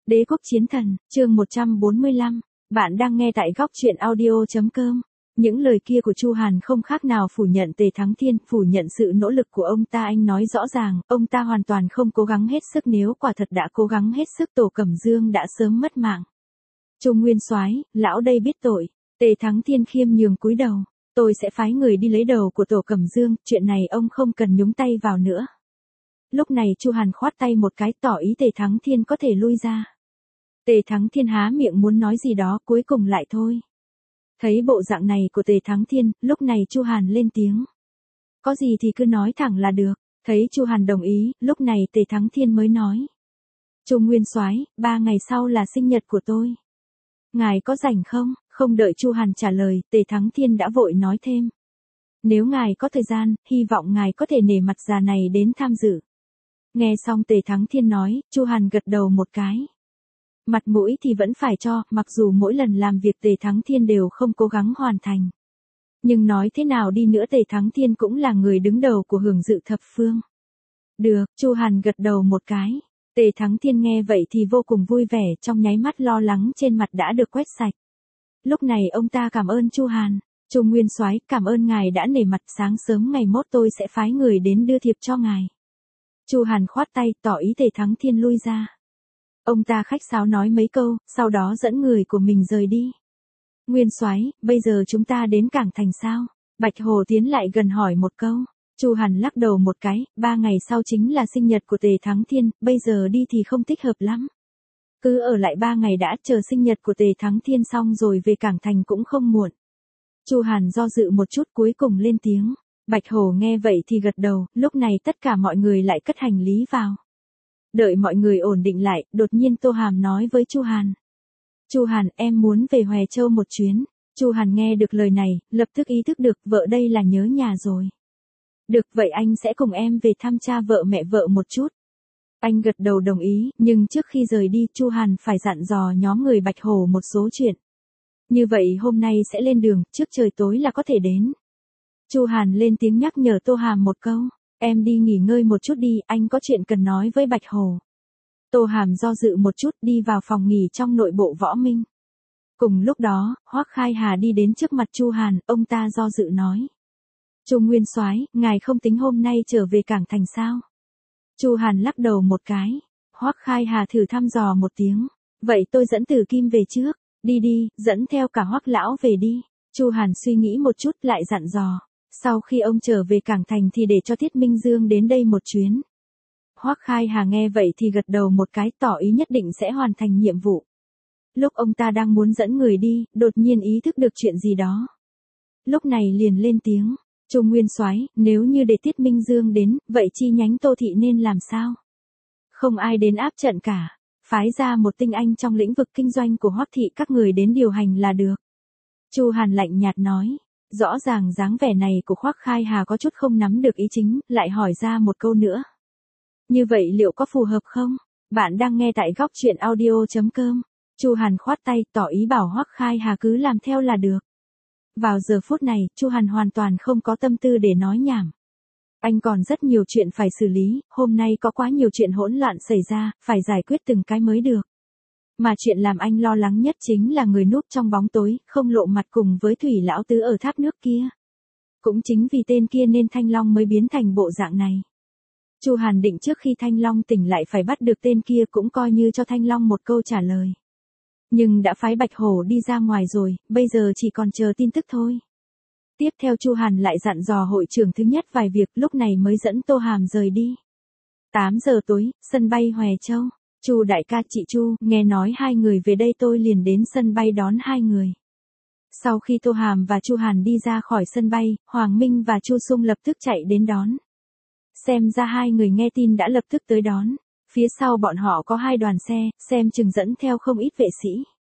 Đế quốc chiến thần, chương 145. Bạn đang nghe tại góc truyện audio.com. Những lời kia của Chu Hàn không khác nào phủ nhận Tề Thắng Thiên, phủ nhận sự nỗ lực của ông ta. Anh nói rõ ràng, ông ta hoàn toàn không cố gắng hết sức, nếu quả thật đã cố gắng hết sức Tổ Cẩm Dương đã sớm mất mạng. Trung Nguyên Soái, lão đây biết tội. Tề Thắng Thiên khiêm nhường cúi đầu. Tôi sẽ phái người đi lấy đầu của Tổ Cẩm Dương, chuyện này ông không cần nhúng tay vào nữa. Lúc này Chu Hàn khoát tay một cái tỏ ý Tề Thắng Thiên có thể lui ra. Tề Thắng Thiên há miệng muốn nói gì đó, cuối cùng lại thôi. Thấy bộ dạng này của Tề Thắng Thiên, lúc này Chu Hàn lên tiếng. Có gì thì cứ nói thẳng là được. Thấy Chu Hàn đồng ý, lúc này Tề Thắng Thiên mới nói. Trung Nguyên Soái, 3 ngày sau là sinh nhật của tôi. Ngài có rảnh không? Không đợi Chu Hàn trả lời, Tề Thắng Thiên đã vội nói thêm. Nếu ngài có thời gian, hy vọng ngài có thể nể mặt già này đến tham dự. Nghe xong Tề Thắng Thiên nói, Chu Hàn gật đầu một cái. Mặt mũi thì vẫn phải cho, mặc dù mỗi lần làm việc Tề Thắng Thiên đều không cố gắng hoàn thành. Nhưng nói thế nào đi nữa Tề Thắng Thiên cũng là người đứng đầu của Hưởng Dự Thập Phương. Được, Chu Hàn gật đầu một cái. Tề Thắng Thiên nghe vậy thì vô cùng vui vẻ, trong nháy mắt lo lắng trên mặt đã được quét sạch. Lúc này ông ta cảm ơn Chu Hàn. Trung Nguyên Soái, cảm ơn ngài đã nể mặt, sáng sớm ngày mốt tôi sẽ phái người đến đưa thiệp cho ngài. Chu Hàn khoát tay tỏ ý Tề Thắng Thiên lui ra. Ông ta khách sáo nói mấy câu, sau đó dẫn người của mình rời đi. Nguyên Soái, bây giờ chúng ta đến Cảng Thành sao? Bạch Hồ tiến lại gần hỏi một câu. Chu Hàn lắc đầu một cái, 3 ngày sau chính là sinh nhật của Tề Thắng Thiên, bây giờ đi thì không thích hợp lắm. Cứ ở lại 3 ngày đã, chờ sinh nhật của Tề Thắng Thiên xong rồi về Cảng Thành cũng không muộn. Chu Hàn do dự một chút cuối cùng lên tiếng. Bạch Hồ nghe vậy thì gật đầu, lúc này tất cả mọi người lại cất hành lý vào. Đợi mọi người ổn định lại, đột nhiên Tô Hàm nói với Chu Hàn. Chu Hàn, em muốn về Hoè Châu một chuyến. Chu Hàn nghe được lời này, lập tức ý thức được vợ đây là nhớ nhà rồi. Được, vậy anh sẽ cùng em về thăm cha vợ mẹ vợ một chút. Anh gật đầu đồng ý, nhưng trước khi rời đi Chu Hàn phải dặn dò nhóm người Bạch Hồ một số chuyện. Như vậy hôm nay sẽ lên đường, trước trời tối là có thể đến. Chu Hàn lên tiếng nhắc nhở Tô Hàm một câu. Em đi nghỉ ngơi một chút đi, anh có chuyện cần nói với Bạch Hồ. Tô Hàm do dự một chút đi vào phòng nghỉ trong nội bộ Võ Minh. Cùng lúc đó, Hoắc Khai Hà đi đến trước mặt Chu Hàn, ông ta do dự nói. Trung Nguyên Soái, ngài không tính hôm nay trở về Cảng Thành sao? Chu Hàn lắc đầu một cái. Hoắc Khai Hà thử thăm dò một tiếng. Vậy tôi dẫn Tử Kim về trước. Đi đi, dẫn theo cả Hoắc lão về đi. Chu Hàn suy nghĩ một chút lại dặn dò. Sau khi ông trở về Cảng Thành thì để cho Thiết Minh Dương đến đây một chuyến. Hoắc Khai Hà nghe vậy thì gật đầu một cái tỏ ý nhất định sẽ hoàn thành nhiệm vụ. Lúc ông ta đang muốn dẫn người đi, đột nhiên ý thức được chuyện gì đó. Lúc này liền lên tiếng. Trung Nguyên Soái, nếu như để Tiết Minh Dương đến, vậy chi nhánh Tô Thị nên làm sao? Không ai đến áp trận cả. Phái ra một tinh anh trong lĩnh vực kinh doanh của Hoắc Thị các người đến điều hành là được. Chu Hàn lạnh nhạt nói. Rõ ràng dáng vẻ này của Hoắc Khai Hà có chút không nắm được ý chính, lại hỏi ra một câu nữa. Như vậy liệu có phù hợp không? Bạn đang nghe tại góc truyện audio.com. Chu Hàn khoát tay tỏ ý bảo Hoắc Khai Hà cứ làm theo là được. Vào giờ phút này, Chu Hàn hoàn toàn không có tâm tư để nói nhảm. Anh còn rất nhiều chuyện phải xử lý, hôm nay có quá nhiều chuyện hỗn loạn xảy ra, phải giải quyết từng cái mới được. Mà chuyện làm anh lo lắng nhất chính là người núp trong bóng tối, không lộ mặt cùng với Thủy Lão Tứ ở thác nước kia. Cũng chính vì tên kia nên Thanh Long mới biến thành bộ dạng này. Chu Hàn định trước khi Thanh Long tỉnh lại phải bắt được tên kia cũng coi như cho Thanh Long một câu trả lời. Nhưng đã phái Bạch Hổ đi ra ngoài rồi, bây giờ chỉ còn chờ tin tức thôi. Tiếp theo Chu Hàn lại dặn dò hội trưởng thứ nhất vài việc, lúc này mới dẫn Tô Hàm rời đi. 8 giờ tối, sân bay Hoè Châu. Chu đại ca chị Chu, nghe nói hai người về đây tôi liền đến sân bay đón hai người. Sau khi Tô Hàm và Chu Hàn đi ra khỏi sân bay, Hoàng Minh và Chu Sung lập tức chạy đến đón. Xem ra hai người nghe tin đã lập tức tới đón. Phía sau bọn họ có 2 đoàn xe, xem chừng dẫn theo không ít vệ sĩ.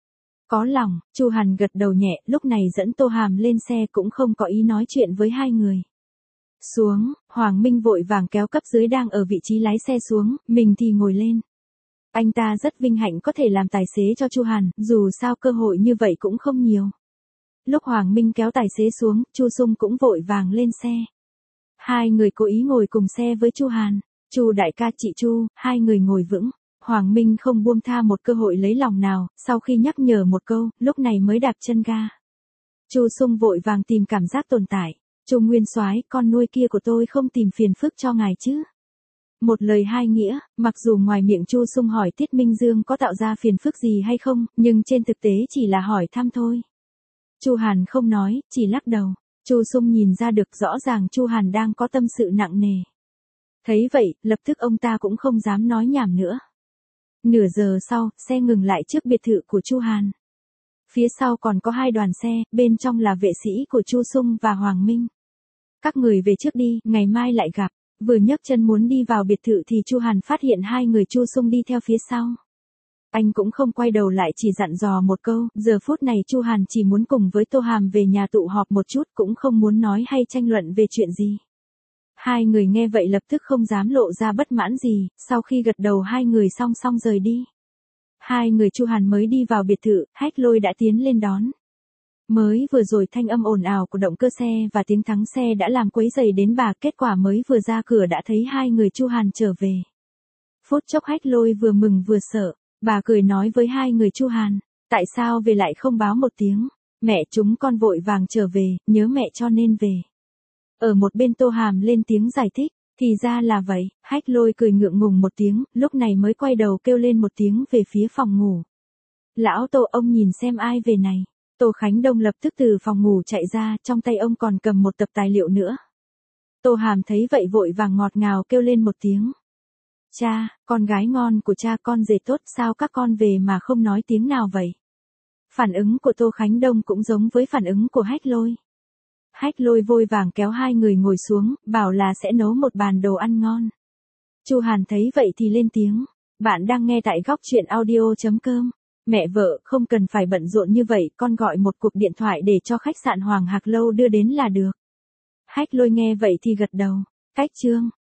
Có lòng, Chu Hàn gật đầu nhẹ, lúc này dẫn Tô Hàm lên xe cũng không có ý nói chuyện với hai người. Xuống, Hoàng Minh vội vàng kéo cấp dưới đang ở vị trí lái xe xuống, mình thì ngồi lên. Anh ta rất vinh hạnh có thể làm tài xế cho Chu Hàn, dù sao cơ hội như vậy cũng không nhiều. Lúc Hoàng Minh kéo tài xế xuống, Chu Sung cũng vội vàng lên xe. Hai người cố ý ngồi cùng xe với Chu Hàn. Chu đại ca chị Chu, hai người ngồi vững. Hoàng Minh không buông tha một cơ hội lấy lòng nào, sau khi nhắc nhở một câu, lúc này mới đạp chân ga. Chu Sung vội vàng tìm cảm giác tồn tại. Chu Nguyên Soái, con nuôi kia của tôi không tìm phiền phức cho ngài chứ? Một lời hai nghĩa, mặc dù ngoài miệng Chu Sung hỏi Tiết Minh Dương có tạo ra phiền phức gì hay không, nhưng trên thực tế chỉ là hỏi thăm thôi. Chu Hàn không nói, chỉ lắc đầu. Chu Sung nhìn ra được rõ ràng Chu Hàn đang có tâm sự nặng nề. Thấy vậy, lập tức ông ta cũng không dám nói nhảm nữa. Nửa giờ sau, xe ngừng lại trước biệt thự của Chu Hàn. Phía sau còn có 2 đoàn xe, bên trong là vệ sĩ của Chu Sung và Hoàng Minh. Các người về trước đi, ngày mai lại gặp. Vừa nhấc chân muốn đi vào biệt thự thì Chu Hàn phát hiện 2 người Chu Sung đi theo phía sau. Anh cũng không quay đầu lại, chỉ dặn dò một câu, giờ phút này Chu Hàn chỉ muốn cùng với Tô Hàm về nhà tụ họp một chút, cũng không muốn nói hay tranh luận về chuyện gì. 2 người nghe vậy lập tức không dám lộ ra bất mãn gì, sau khi gật đầu 2 người song song rời đi. 2 người Chu Hàn mới đi vào biệt thự, Hách Lôi đã tiến lên đón. Mới vừa rồi thanh âm ồn ào của động cơ xe và tiếng thắng xe đã làm quấy rầy đến bà, kết quả mới vừa ra cửa đã thấy 2 người Chu Hàn trở về. Phút chốc Hách Lôi vừa mừng vừa sợ, bà cười nói với 2 người Chu Hàn, tại sao về lại không báo một tiếng, mẹ chúng con vội vàng trở về, nhớ mẹ cho nên về. Ở một bên Tô Hàm lên tiếng giải thích, thì ra là vậy, Hách Lôi cười ngượng ngùng một tiếng, lúc này mới quay đầu kêu lên một tiếng về phía phòng ngủ. Lão Tô, ông nhìn xem ai về này. Tô Khánh Đông lập tức từ phòng ngủ chạy ra, trong tay ông còn cầm một tập tài liệu nữa. Tô Hàm thấy vậy vội vàng ngọt ngào kêu lên một tiếng. Cha, con gái ngon của cha, con rể tốt, sao các con về mà không nói tiếng nào vậy? Phản ứng của Tô Khánh Đông cũng giống với phản ứng của Hách Lôi. Hách Lôi vội vàng kéo 2 người ngồi xuống, bảo là sẽ nấu một bàn đồ ăn ngon. Chu Hàn thấy vậy thì lên tiếng. Bạn đang nghe tại góc truyện audio.com. Mẹ vợ, không cần phải bận rộn như vậy, con gọi một cuộc điện thoại để cho khách sạn Hoàng Hạc Lâu đưa đến là được. Hách Lôi nghe vậy thì gật đầu. Cách chương.